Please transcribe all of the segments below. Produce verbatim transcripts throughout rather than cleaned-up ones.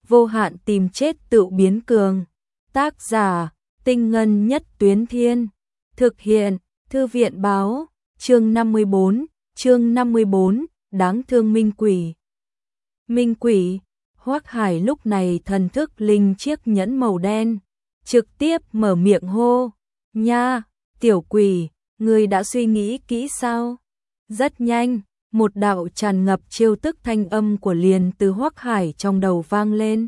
vô hạn tìm chết tự biến cường. Tác giả, Tinh Ngân Nhất Tuyến Thiên. Thực hiện, Thư viện Báo. Chương năm mươi bốn, chương năm mươi bốn, đáng thương minh quỷ. Minh quỷ, Hoắc Hải lúc này thần thức linh chiếc nhẫn màu đen, trực tiếp mở miệng hô, nha, tiểu quỷ, ngươi đã suy nghĩ kỹ sao? Rất nhanh, một đạo tràn ngập chiêu tức thanh âm của liền từ Hoắc Hải trong đầu vang lên.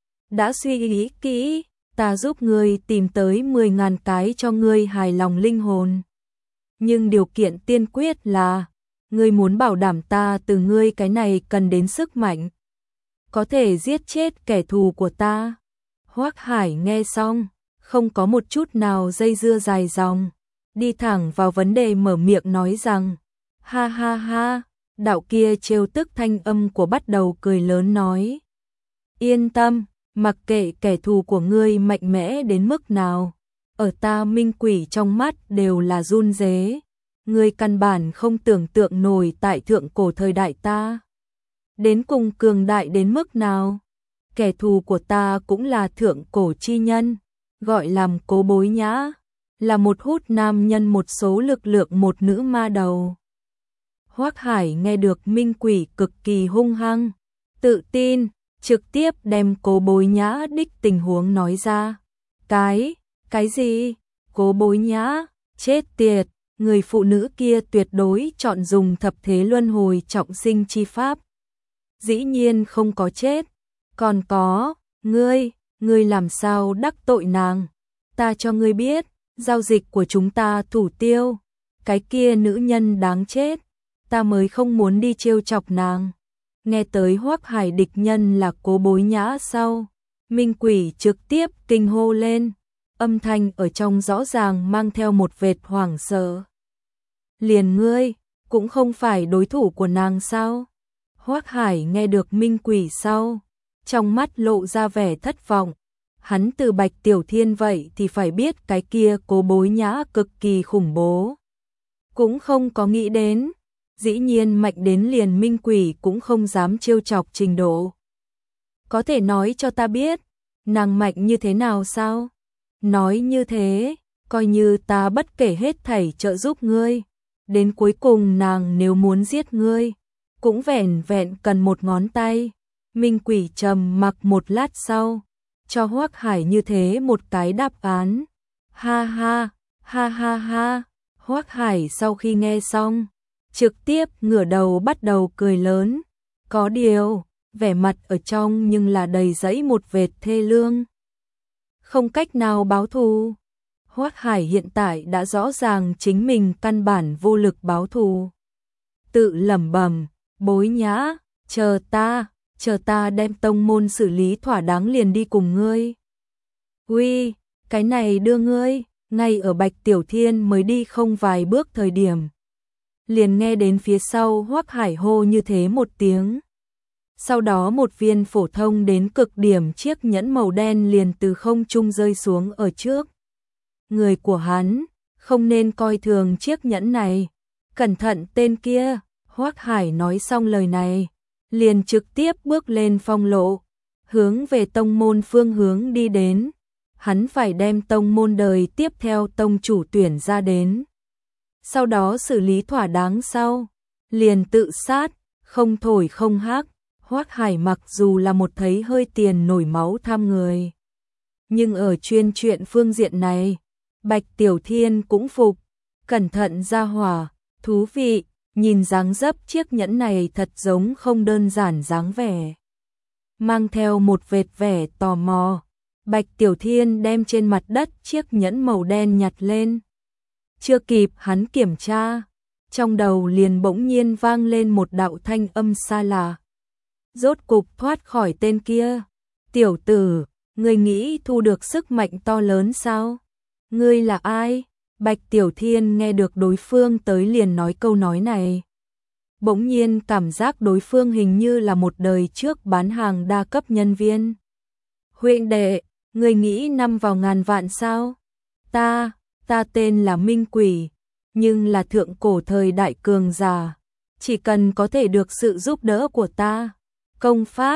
Đã suy nghĩ kỹ, ta giúp ngươi tìm tới mười ngàn cái cho ngươi hài lòng linh hồn. Nhưng điều kiện tiên quyết là, ngươi muốn bảo đảm ta từ ngươi cái này cần đến sức mạnh, có thể giết chết kẻ thù của ta. Hoắc Hải nghe xong, không có một chút nào dây dưa dài dòng, đi thẳng vào vấn đề mở miệng nói rằng, ha ha ha, đạo kia trêu tức thanh âm của bắt đầu cười lớn nói. Yên tâm, mặc kệ kẻ thù của ngươi mạnh mẽ đến mức nào, ở ta minh quỷ trong mắt đều là run rế, ngươi căn bản không tưởng tượng nổi tại thượng cổ thời đại ta. Đến cùng cường đại đến mức nào, kẻ thù của ta cũng là thượng cổ chi nhân, gọi làm Cố Bối Nhã, là một hút nam nhân một số lực lượng một nữ ma đầu. Hoắc Hải nghe được minh quỷ cực kỳ hung hăng, tự tin, trực tiếp đem Cố Bối Nhã đích tình huống nói ra. Cái, cái gì? Cố Bối Nhã, chết tiệt, người phụ nữ kia tuyệt đối chọn dùng thập thế luân hồi trọng sinh chi pháp. Dĩ nhiên không có chết, còn có, ngươi, ngươi làm sao đắc tội nàng? Ta cho ngươi biết, giao dịch của chúng ta thủ tiêu, cái kia nữ nhân đáng chết, ta mới không muốn đi trêu chọc nàng. Nghe tới Hoắc Hải địch nhân là Cố Bối Nhã sau, minh quỷ trực tiếp kinh hô lên, âm thanh ở trong rõ ràng mang theo một vệt hoảng sợ. Liền ngươi, cũng không phải đối thủ của nàng sao? Hoắc Hải nghe được minh quỷ sau, trong mắt lộ ra vẻ thất vọng. Hắn từ Bạch Tiểu Thiên vậy thì phải biết cái kia Cố Bối Nhã cực kỳ khủng bố. Cũng không có nghĩ đến, dĩ nhiên mạnh đến liền minh quỷ cũng không dám trêu chọc trình độ. Có thể nói cho ta biết, nàng mạnh như thế nào sao? Nói như thế, coi như ta bất kể hết thảy trợ giúp ngươi, đến cuối cùng nàng nếu muốn giết ngươi, cũng vẻn vẹn cần một ngón tay. Minh quỷ trầm mặc một lát sau, cho Hoắc Hải như thế một cái đáp án. Ha ha, ha ha ha. Hoắc Hải sau khi nghe xong, trực tiếp ngửa đầu bắt đầu cười lớn. Có điều, vẻ mặt ở trong nhưng là đầy dẫy một vệt thê lương. Không cách nào báo thù. Hoắc Hải hiện tại đã rõ ràng chính mình căn bản vô lực báo thù. Tự lẩm bẩm, Bối Nhã, chờ ta, chờ ta đem tông môn xử lý thỏa đáng liền đi cùng ngươi. Uy, cái này đưa ngươi, ngay ở Bạch Tiểu Thiên mới đi không vài bước thời điểm. Liền nghe đến phía sau Hoắc Hải hô như thế một tiếng. Sau đó một viên phổ thông đến cực điểm chiếc nhẫn màu đen liền từ không trung rơi xuống ở trước. Người của hắn, không nên coi thường chiếc nhẫn này. Cẩn thận tên kia, Hoắc Hải nói xong lời này, liền trực tiếp bước lên phong lộ, hướng về tông môn phương hướng đi đến. Hắn phải đem tông môn đời tiếp theo tông chủ tuyển ra đến. Sau đó xử lý thỏa đáng sau, liền tự sát, không thổi không hác. Hoắc Hải mặc dù là một thấy hơi tiền nổi máu tham người, nhưng ở chuyên chuyện phương diện này, Bạch Tiểu Thiên cũng phục. Cẩn thận ra hỏa, thú vị, nhìn dáng dấp chiếc nhẫn này thật giống không đơn giản dáng vẻ. Mang theo một vệt vẻ tò mò, Bạch Tiểu Thiên đem trên mặt đất chiếc nhẫn màu đen nhặt lên. Chưa kịp hắn kiểm tra, trong đầu liền bỗng nhiên vang lên một đạo thanh âm xa lạ. Rốt cục thoát khỏi tên kia. Tiểu tử, ngươi nghĩ thu được sức mạnh to lớn sao? Ngươi là ai? Bạch Tiểu Thiên nghe được đối phương tới liền nói câu nói này. Bỗng nhiên cảm giác đối phương hình như là một đời trước bán hàng đa cấp nhân viên. Huynh đệ, ngươi nghĩ năm vào ngàn vạn sao? Ta, ta tên là Minh Quỷ, nhưng là thượng cổ thời đại cường giả. Chỉ cần có thể được sự giúp đỡ của ta, công pháp,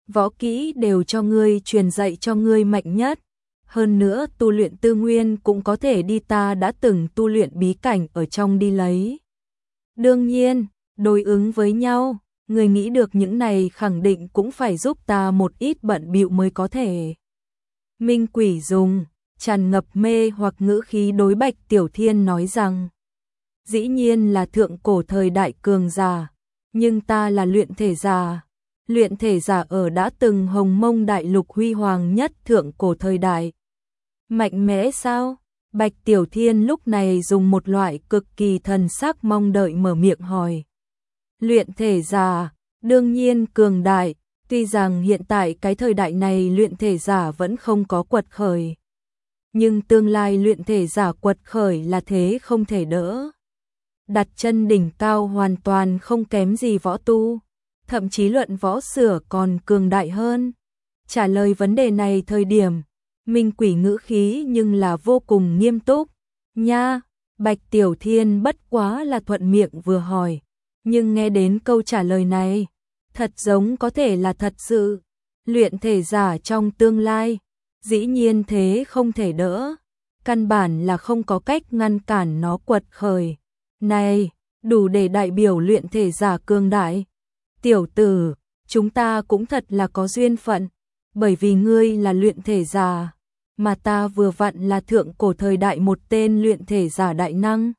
võ kỹ đều cho ngươi truyền dạy cho ngươi mạnh nhất. Hơn nữa tu luyện tư nguyên cũng có thể đi ta đã từng tu luyện bí cảnh ở trong đi lấy. Đương nhiên, đối ứng với nhau, người nghĩ được những này khẳng định cũng phải giúp ta một ít bận bịu mới có thể. Minh Quỷ dùng tràn ngập mê hoặc ngữ khí đối Bạch Tiểu Thiên nói rằng, dĩ nhiên là thượng cổ thời đại cường giả, nhưng ta là luyện thể giả. Luyện thể giả ở đã từng hồng mông đại lục huy hoàng nhất thượng cổ thời đại. Mạnh mẽ sao? Bạch Tiểu Thiên lúc này dùng một loại cực kỳ thần sắc mong đợi mở miệng hỏi. Luyện thể giả, đương nhiên cường đại, tuy rằng hiện tại cái thời đại này luyện thể giả vẫn không có quật khởi. Nhưng tương lai luyện thể giả quật khởi là thế không thể đỡ. Đặt chân đỉnh cao hoàn toàn không kém gì võ tu, thậm chí luận võ sửa còn cường đại hơn. Trả lời vấn đề này thời điểm, Minh Quỷ ngữ khí nhưng là vô cùng nghiêm túc. Nha, Bạch Tiểu Thiên bất quá là thuận miệng vừa hỏi, nhưng nghe đến câu trả lời này, thật giống có thể là thật sự. Luyện thể giả trong tương lai, dĩ nhiên thế không thể đỡ, căn bản là không có cách ngăn cản nó quật khởi. Này, đủ để đại biểu luyện thể giả cường đại. Tiểu tử, chúng ta cũng thật là có duyên phận, bởi vì ngươi là luyện thể giả, mà ta vừa vặn là thượng cổ thời đại một tên luyện thể giả đại năng.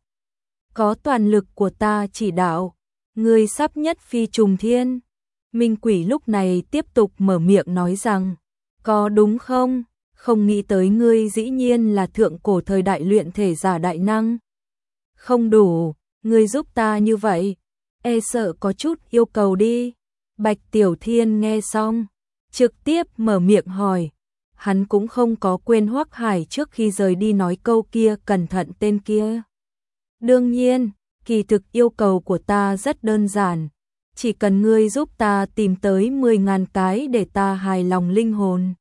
Có toàn lực của ta chỉ đạo, ngươi sắp nhất phi trùng thiên. Minh Quỷ lúc này tiếp tục mở miệng nói rằng, có đúng không? Không nghĩ tới ngươi dĩ nhiên là thượng cổ thời đại luyện thể giả đại năng. Không đủ, ngươi giúp ta như vậy, e sợ có chút yêu cầu đi. Bạch Tiểu Thiên nghe xong, trực tiếp mở miệng hỏi. Hắn cũng không có quên Hoắc Hải trước khi rời đi nói câu kia cẩn thận tên kia. Đương nhiên, kỳ thực yêu cầu của ta rất đơn giản. Chỉ cần ngươi giúp ta tìm tới mười ngàn cái để ta hài lòng linh hồn.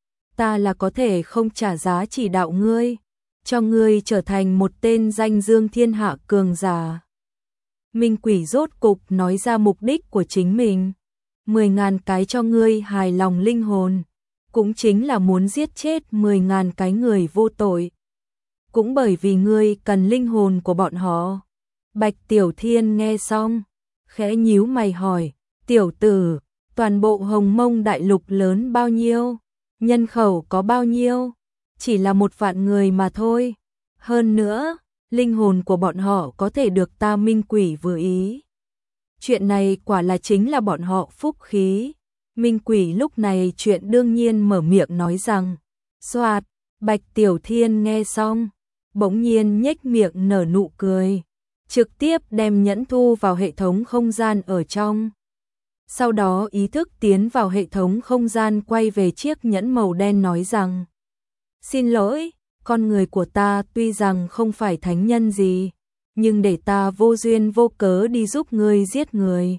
Ta là có thể không trả giá chỉ đạo ngươi, cho ngươi trở thành một tên danh dương thiên hạ cường giả. Minh Quỷ rốt cục nói ra mục đích của chính mình. Mười ngàn cái cho ngươi hài lòng linh hồn, cũng chính là muốn giết chết mười ngàn cái người vô tội. Cũng bởi vì ngươi cần linh hồn của bọn họ. Bạch Tiểu Thiên nghe xong, khẽ nhíu mày hỏi, tiểu tử, toàn bộ hồng mông đại lục lớn bao nhiêu? Nhân khẩu có bao nhiêu? Chỉ là một vạn người mà thôi. Hơn nữa, linh hồn của bọn họ có thể được ta Minh Quỷ vừa ý. Chuyện này quả là chính là bọn họ phúc khí. Minh Quỷ lúc này chuyện đương nhiên mở miệng nói rằng, xoạt. Bạch Tiểu Thiên nghe xong, bỗng nhiên nhếch miệng nở nụ cười, trực tiếp đem nhẫn thu vào hệ thống không gian ở trong. Sau đó ý thức tiến vào hệ thống không gian quay về chiếc nhẫn màu đen nói rằng, xin lỗi, con người của ta tuy rằng không phải thánh nhân gì, nhưng để ta vô duyên vô cớ đi giúp ngươi giết người.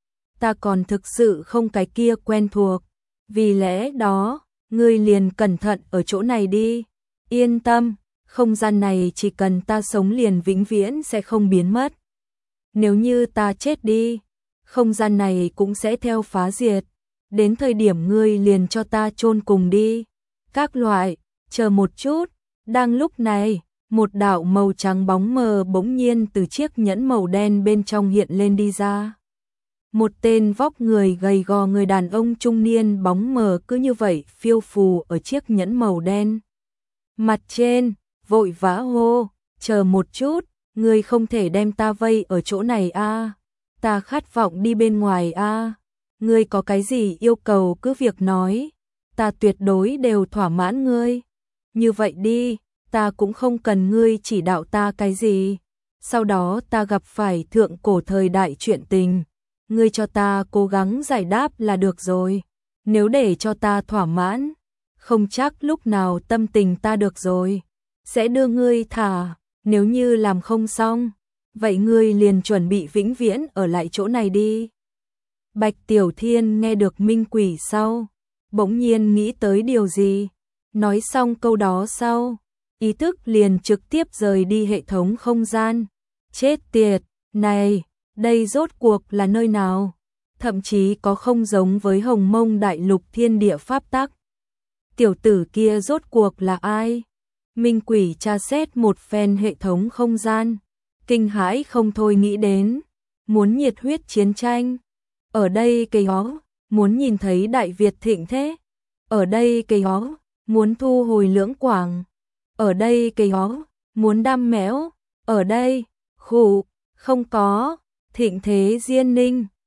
Ta còn thực sự không cái kia quen thuộc, vì lẽ đó, ngươi liền cẩn thận ở chỗ này đi. Yên tâm, không gian này chỉ cần ta sống liền vĩnh viễn sẽ không biến mất. Nếu như ta chết đi, không gian này cũng sẽ theo phá diệt. Đến thời điểm ngươi liền cho ta chôn cùng đi. Các loại, chờ một chút. Đang lúc này, một đạo màu trắng bóng mờ bỗng nhiên từ chiếc nhẫn màu đen bên trong hiện lên đi ra. Một tên vóc người gầy gò người đàn ông trung niên bóng mờ cứ như vậy phiêu phù ở chiếc nhẫn màu đen. Mặt trên, vội vã hô, chờ một chút, ngươi không thể đem ta vây ở chỗ này a, ta khát vọng đi bên ngoài a, ngươi có cái gì yêu cầu cứ việc nói, ta tuyệt đối đều thỏa mãn ngươi. Như vậy đi, ta cũng không cần ngươi chỉ đạo ta cái gì. Sau đó ta gặp phải thượng cổ thời đại chuyện tình, ngươi cho ta cố gắng giải đáp là được rồi. Nếu để cho ta thỏa mãn, không chắc lúc nào tâm tình ta được rồi, sẽ đưa ngươi thả. Nếu như làm không xong, vậy ngươi liền chuẩn bị vĩnh viễn ở lại chỗ này đi. Bạch Tiểu Thiên nghe được Minh Quỷ sau, bỗng nhiên nghĩ tới điều gì. Nói xong câu đó sau, ý thức liền trực tiếp rời đi hệ thống không gian. Chết tiệt, này, đây rốt cuộc là nơi nào? thậm chí có không giống với Hồng Mông đại lục thiên địa pháp tắc. Tiểu tử kia rốt cuộc là ai? Minh Quỷ tra xét một phen hệ thống không gian, kinh hãi không thôi nghĩ đến, muốn nhiệt huyết chiến tranh. Ở đây cây ó, muốn nhìn thấy Đại Việt thịnh thế. Ở đây cây ó, muốn thu hồi Lưỡng Quảng. Ở đây cây ó, muốn đam mẽo. Ở đây, khụ, không có, thịnh thế Diên Ninh.